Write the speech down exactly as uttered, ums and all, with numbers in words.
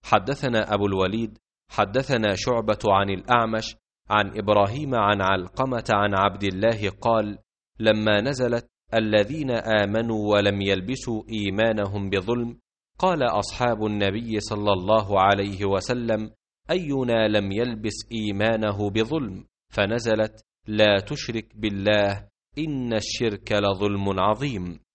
حدثنا أبو الوليد حدثنا شعبة عن الأعمش عن إبراهيم عن علقمة عن عبد الله قال: لما نزلت الذين آمنوا ولم يلبسوا إيمانهم بظلم، قال أصحاب النبي صلى الله عليه وسلم: أينا لم يلبس إيمانه بظلم؟ فنزلت: لا تشرك بالله إن الشرك لظلم عظيم.